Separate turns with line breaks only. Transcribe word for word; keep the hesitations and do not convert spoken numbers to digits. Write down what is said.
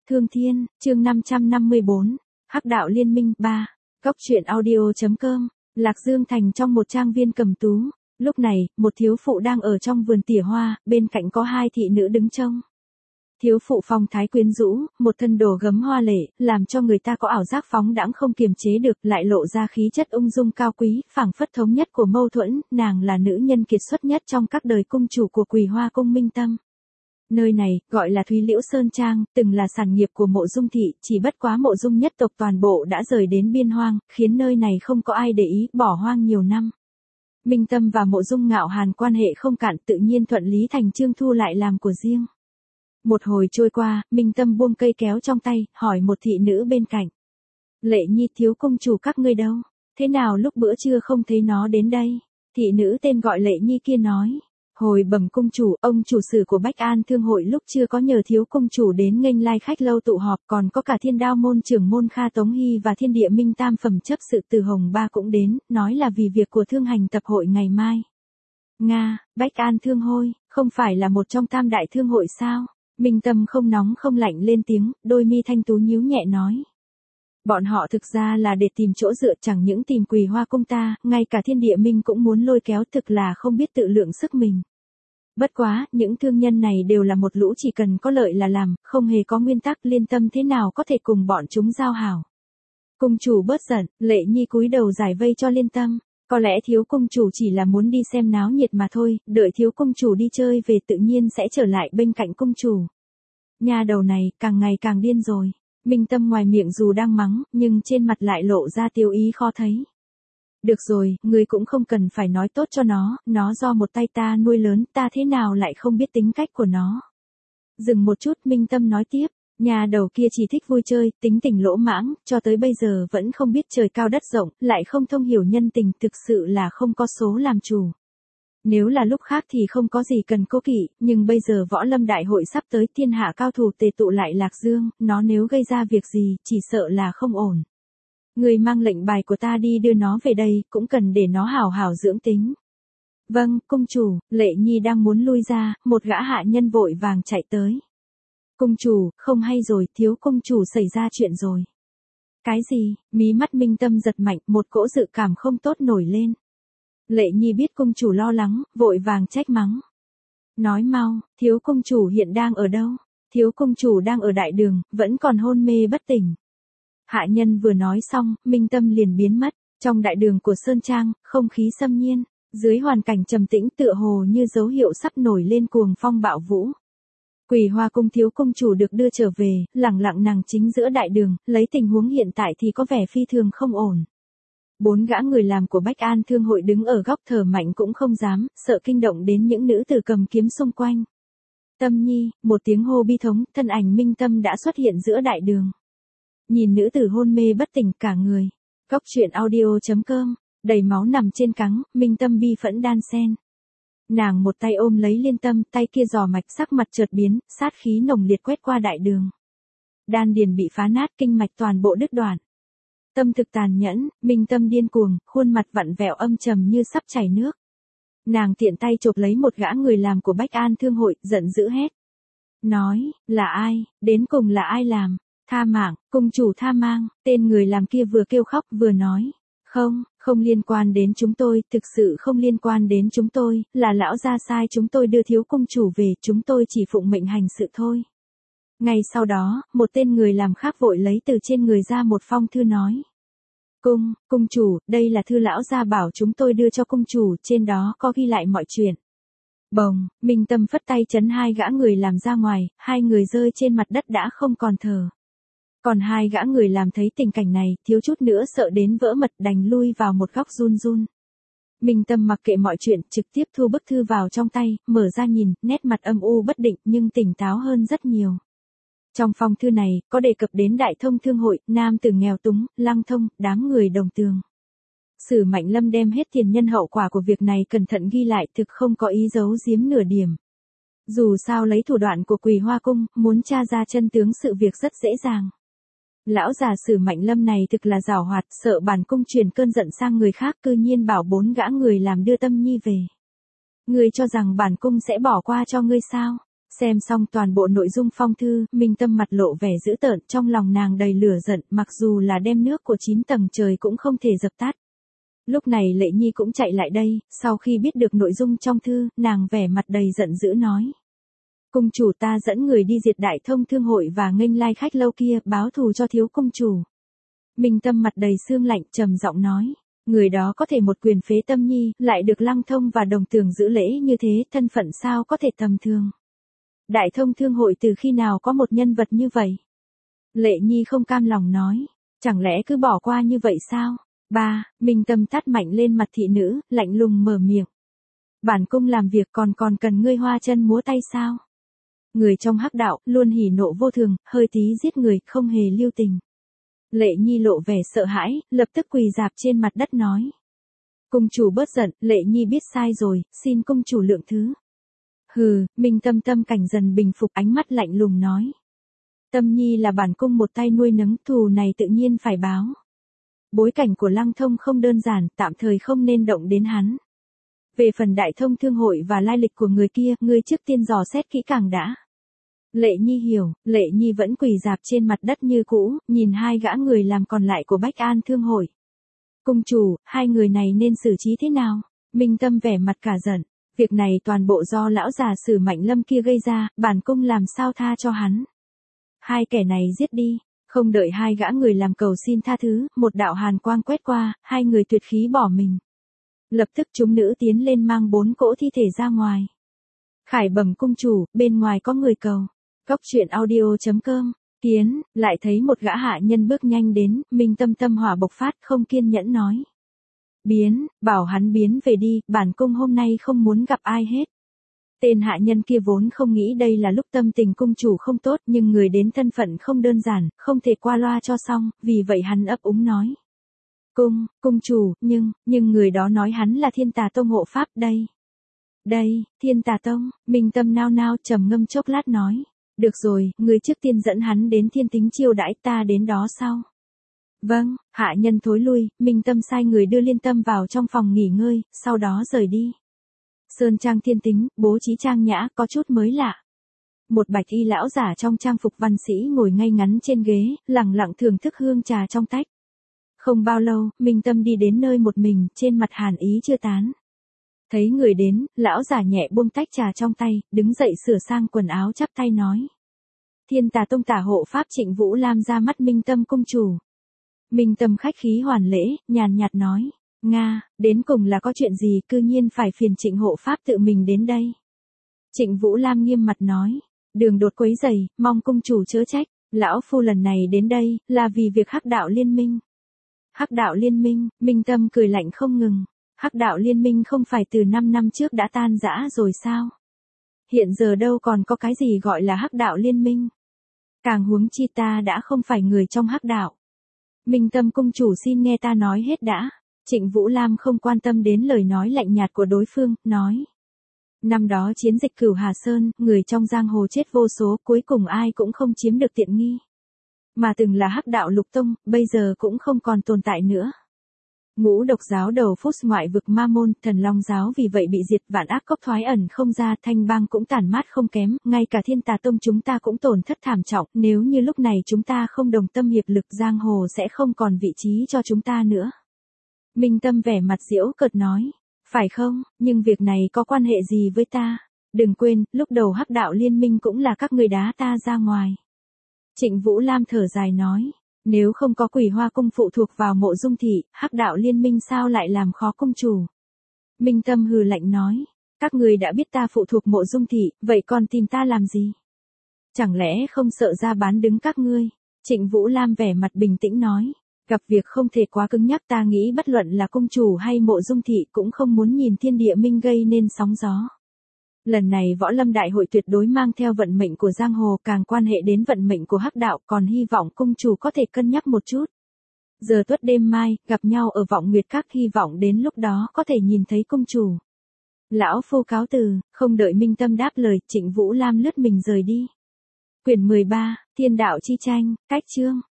Thương Thiên, chương năm trăm năm mươi bốn, Hắc đạo liên minh ba, Góc truyện audio.com, Lạc Dương Thành trong một trang viên cầm tú. Lúc này, một thiếu phụ đang ở trong vườn tỉa hoa, bên cạnh có hai thị nữ đứng trông. Thiếu phụ phong thái quyến rũ, một thân đồ gấm hoa lệ, làm cho người ta có ảo giác phóng đãng không kiềm chế được, lại lộ ra khí chất ung dung cao quý, phảng phất thống nhất của mâu thuẫn, nàng là nữ nhân kiệt xuất nhất trong các đời cung chủ của Quỳ Hoa cung Minh Tâm. Nơi này, gọi là Thúy Liễu Sơn Trang, từng là sản nghiệp của Mộ Dung thị, chỉ bất quá Mộ Dung nhất tộc toàn bộ đã rời đến biên hoang, khiến nơi này không có ai để ý, bỏ hoang nhiều năm. Minh Tâm và Mộ Dung Ngạo Hàn quan hệ không cạn, tự nhiên thuận lý thành chương thu lại làm của riêng. Một hồi trôi qua, Minh Tâm buông cây kéo trong tay, hỏi một thị nữ bên cạnh. Lệ Nhi thiếu cung chủ các ngươi đâu? Thế nào lúc bữa trưa không thấy nó đến đây? Thị nữ tên gọi Lệ Nhi kia nói. Hồi bẩm cung chủ, ông chủ sử của Bách An Thương hội lúc chưa có nhờ thiếu cung chủ đến nghênh lai khách lâu tụ họp, còn có cả Thiên Đao môn trưởng môn Kha Tống Hy và Thiên Địa Minh tam phẩm chấp sự Từ Hồng Ba cũng đến, nói là vì việc của thương hành tập hội ngày mai. Nga, Bách An Thương hội, không phải là một trong tam đại thương hội sao? Minh Tâm không nóng không lạnh lên tiếng, đôi mi thanh tú nhíu nhẹ nói. Bọn họ thực ra là để tìm chỗ dựa, chẳng những tìm Quỳ Hoa cung ta, ngay cả Thiên Địa Minh cũng muốn lôi kéo, thực là không biết tự lượng sức mình. Bất quá, những thương nhân này đều là một lũ chỉ cần có lợi là làm, không hề có nguyên tắc, Liên Tâm thế nào có thể cùng bọn chúng giao hảo. Cung chủ bớt giận, Lệ Nhi cúi đầu giải vây cho Liên Tâm. Có lẽ thiếu cung chủ chỉ là muốn đi xem náo nhiệt mà thôi, đợi thiếu cung chủ đi chơi về tự nhiên sẽ trở lại bên cạnh cung chủ. Nhà đầu này, càng ngày càng điên rồi. Minh Tâm ngoài miệng dù đang mắng, nhưng trên mặt lại lộ ra tiêu ý khó thấy. Được rồi, ngươi cũng không cần phải nói tốt cho nó, nó do một tay ta nuôi lớn, ta thế nào lại không biết tính cách của nó. Dừng một chút, Minh Tâm nói tiếp. Nhà đầu kia chỉ thích vui chơi, tính tình lỗ mãng, cho tới bây giờ vẫn không biết trời cao đất rộng, lại không thông hiểu nhân tình, thực sự là không có số làm chủ. Nếu là lúc khác thì không có gì cần cố kỵ, nhưng bây giờ võ lâm đại hội sắp tới, thiên hạ cao thủ tề tụ lại Lạc Dương, nó nếu gây ra việc gì, chỉ sợ là không ổn. Người mang lệnh bài của ta đi đưa nó về đây, cũng cần để nó hảo hảo dưỡng tính. Vâng, cung chủ, Lệ Nhi đang muốn lui ra, một gã hạ nhân vội vàng chạy tới. Cung chủ, không hay rồi, thiếu cung chủ xảy ra chuyện rồi. Cái gì? Mí mắt Minh Tâm giật mạnh, một cỗ dự cảm không tốt nổi lên. Lệ Nhi biết cung chủ lo lắng, vội vàng trách mắng. Nói mau, thiếu cung chủ hiện đang ở đâu? Thiếu cung chủ đang ở đại đường, vẫn còn hôn mê bất tỉnh. Hạ nhân vừa nói xong, Minh Tâm liền biến mất. Trong đại đường của Sơn Trang, không khí xâm nhiên, dưới hoàn cảnh trầm tĩnh tựa hồ như dấu hiệu sắp nổi lên cuồng phong bạo vũ. Quỳ Hoa cung thiếu cung chủ được đưa trở về, lẳng lặng nằm chính giữa đại đường, lấy tình huống hiện tại thì có vẻ phi thường không ổn. Bốn gã người làm của Bách An Thương hội đứng ở góc thở mạnh cũng không dám, sợ kinh động đến những nữ tử cầm kiếm xung quanh. Tâm Nhi, một tiếng hô bi thống, thân ảnh Minh Tâm đã xuất hiện giữa đại đường. Nhìn nữ tử hôn mê bất tỉnh cả người. Góc truyện audio.com, đầy máu nằm trên cáng, Minh Tâm bi phẫn đan sen. Nàng một tay ôm lấy Liên Tâm, tay kia giò mạch, sắc mặt chợt biến, sát khí nồng liệt quét qua đại đường. Đan điền bị phá nát, kinh mạch toàn bộ đứt đoạn. Tâm thực tàn nhẫn, Minh Tâm điên cuồng, khuôn mặt vặn vẹo âm trầm như sắp chảy nước. Nàng tiện tay chộp lấy một gã người làm của Bách An Thương hội, giận dữ hét. Nói, là ai, đến cùng là ai làm? Tha mạng, cung chủ tha mang, tên người làm kia vừa kêu khóc vừa nói. Không, không liên quan đến chúng tôi, thực sự không liên quan đến chúng tôi, là lão gia sai chúng tôi đưa thiếu cung chủ về, chúng tôi chỉ phụng mệnh hành sự thôi. Ngay sau đó, một tên người làm khác vội lấy từ trên người ra một phong thư nói. Cung, cung chủ, đây là thư lão gia bảo chúng tôi đưa cho cung chủ, trên đó có ghi lại mọi chuyện. Bồng, Minh Tâm phất tay chấn hai gã người làm ra ngoài, hai người rơi trên mặt đất đã không còn thở. Còn hai gã người làm thấy tình cảnh này, thiếu chút nữa sợ đến vỡ mật đành lui vào một góc run run. Minh Tâm mặc kệ mọi chuyện, trực tiếp thu bức thư vào trong tay, mở ra nhìn, nét mặt âm u bất định nhưng tỉnh táo hơn rất nhiều. Trong phong thư này, có đề cập đến Đại Thông Thương hội, nam tử nghèo túng, Lăng Thông, đám người đồng tường. Sử Mạnh Lâm đem hết tiền nhân hậu quả của việc này cẩn thận ghi lại, thực không có ý giấu giếm nửa điểm. Dù sao lấy thủ đoạn của Quỳ Hoa cung, muốn tra ra chân tướng sự việc rất dễ dàng. Lão già Sử Mạnh Lâm này thực là giảo hoạt, sợ bản cung truyền cơn giận sang người khác, cư nhiên bảo bốn gã người làm đưa Tâm Nhi về. Ngươi cho rằng bản cung sẽ bỏ qua cho ngươi sao? Xem xong toàn bộ nội dung phong thư, Minh Tâm mặt lộ vẻ dữ tợn, trong lòng nàng đầy lửa giận, mặc dù là đem nước của chín tầng trời cũng không thể dập tắt. Lúc này Lệ Nhi cũng chạy lại đây, sau khi biết được nội dung trong thư, nàng vẻ mặt đầy giận dữ nói. Cung chủ, ta dẫn người đi diệt Đại Thông Thương hội và nghênh lai khách lâu kia, báo thù cho thiếu cung chủ. Minh Tâm mặt đầy sương lạnh, trầm giọng nói. Người đó có thể một quyền phế Tâm Nhi, lại được Lăng Thông và Đồng Tường giữ lễ như thế, thân phận sao có thể tầm thường. Đại Thông Thương hội từ khi nào có một nhân vật như vậy? Lệ Nhi không cam lòng nói. Chẳng lẽ cứ bỏ qua như vậy sao? Ba, Minh Tâm tát mạnh lên mặt thị nữ, lạnh lùng mở miệng. Bản cung làm việc còn còn cần ngươi hoa chân múa tay sao? Người trong hắc đạo, luôn hỉ nộ vô thường, hơi tí giết người, không hề lưu tình. Lệ Nhi lộ vẻ sợ hãi, lập tức quỳ rạp trên mặt đất nói. Cung chủ bớt giận, Lệ Nhi biết sai rồi, xin cung chủ lượng thứ. Hừ, Minh Tâm tâm cảnh dần bình phục, ánh mắt lạnh lùng nói. Tâm Nhi là bản cung một tay nuôi nấng, thù này tự nhiên phải báo. Bối cảnh của Lăng Thông không đơn giản, tạm thời không nên động đến hắn. Về phần Đại Thông Thương hội và lai lịch của người kia, ngươi trước tiên dò xét kỹ càng đã. Lệ Nhi hiểu, Lệ Nhi vẫn quỳ rạp trên mặt đất như cũ, nhìn hai gã người làm còn lại của Bách An Thương hội. Cung chủ, hai người này nên xử trí thế nào? Minh Tâm vẻ mặt cả giận. Việc này toàn bộ do lão già Sử Mạnh Lâm kia gây ra, bản cung làm sao tha cho hắn. Hai kẻ này giết đi. Không đợi hai gã người làm cầu xin tha thứ, một đạo hàn quang quét qua, hai người tuyệt khí bỏ mình. Lập tức chúng nữ tiến lên mang bốn cỗ thi thể ra ngoài. Khải bẩm cung chủ, bên ngoài có người cầu. Góc truyện audio chấm com, Kiến, lại thấy một gã hạ nhân bước nhanh đến, Minh Tâm tâm hỏa bộc phát, không kiên nhẫn nói. Biến, bảo hắn biến về đi, bản cung hôm nay không muốn gặp ai hết. Tên hạ nhân kia vốn không nghĩ đây là lúc tâm tình cung chủ không tốt, nhưng người đến thân phận không đơn giản, không thể qua loa cho xong, vì vậy hắn ấp úng nói. Cung, cung chủ, nhưng, nhưng người đó nói hắn là Thiên Tà Tông hộ pháp đây. Đây, Thiên Tà Tông, Minh Tâm nao nao trầm ngâm chốc lát nói. Được rồi, người trước tiên dẫn hắn đến Thiên Tính chiêu đãi, ta đến đó sau. Vâng, hạ nhân thối lui, Minh Tâm sai người đưa Liên Tâm vào trong phòng nghỉ ngơi, sau đó rời đi. Sơn trang Thiên Tính, bố trí trang nhã, có chút mới lạ. Một bạch y lão giả trong trang phục văn sĩ ngồi ngay ngắn trên ghế, lặng lặng thưởng thức hương trà trong tách. Không bao lâu, Minh Tâm đi đến nơi một mình, trên mặt hàn ý chưa tán. Thấy người đến, lão giả nhẹ buông tách trà trong tay, đứng dậy sửa sang quần áo chắp tay nói. Thiên Tà Tông tả hộ pháp Trịnh Vũ Lam ra mắt Minh Tâm cung chủ. Minh Tâm khách khí hoàn lễ, nhàn nhạt nói. Nga, đến cùng là có chuyện gì, cư nhiên phải phiền Trịnh hộ pháp tự mình đến đây. Trịnh Vũ Lam nghiêm mặt nói. Đường đột quấy rầy, mong cung chủ chớ trách. Lão phu lần này đến đây, là vì việc Hắc đạo liên minh. Hắc đạo liên minh, Minh Tâm cười lạnh không ngừng. Hắc đạo liên minh không phải từ năm năm trước đã tan rã rồi sao? Hiện giờ đâu còn có cái gì gọi là Hắc đạo liên minh. Càng huống chi ta đã không phải người trong Hắc đạo. Minh Tâm cung chủ xin nghe ta nói hết đã. Trịnh Vũ Lam không quan tâm đến lời nói lạnh nhạt của đối phương, nói. Năm đó chiến dịch Cửu Hà Sơn, người trong giang hồ chết vô số, cuối cùng ai cũng không chiếm được tiện nghi. Mà từng là Hắc đạo lục tông, bây giờ cũng không còn tồn tại nữa. Ngũ độc giáo đầu phút ngoại vực Ma Môn, Thần Long giáo vì vậy bị diệt, vạn ác cốc thoái ẩn không ra, Thanh Bang cũng tàn mát không kém, ngay cả Thiên Tà Tông chúng ta cũng tổn thất thảm trọng, nếu như lúc này chúng ta không đồng tâm hiệp lực, giang hồ sẽ không còn vị trí cho chúng ta nữa. Minh Tâm vẻ mặt giễu cợt nói, phải không, nhưng việc này có quan hệ gì với ta? Đừng quên, lúc đầu Hắc đạo liên minh cũng là các người đá ta ra ngoài. Trịnh Vũ Lam thở dài nói. Nếu không có Quỷ Hoa cung phụ thuộc vào Mộ Dung thị, Hắc đạo liên minh sao lại làm khó cung chủ? Minh Tâm hừ lạnh nói, các người đã biết ta phụ thuộc Mộ Dung thị, vậy còn tìm ta làm gì? Chẳng lẽ không sợ ra bán đứng các ngươi? Trịnh Vũ Lam vẻ mặt bình tĩnh nói, gặp việc không thể quá cứng nhắc, ta nghĩ bất luận là cung chủ hay Mộ Dung thị cũng không muốn nhìn thiên địa minh gây nên sóng gió. Lần này võ lâm đại hội tuyệt đối mang theo vận mệnh của giang hồ, càng quan hệ đến vận mệnh của Hắc đạo, còn hy vọng cung chủ có thể cân nhắc một chút. Giờ tuất đêm mai, gặp nhau ở Vọng Nguyệt Các, hy vọng đến lúc đó có thể nhìn thấy cung chủ. Lão phu cáo từ, không đợi Minh Tâm đáp lời, Trịnh Vũ Lam lướt mình rời đi. Quyển mười ba, Thiên đạo chi tranh, cách chương.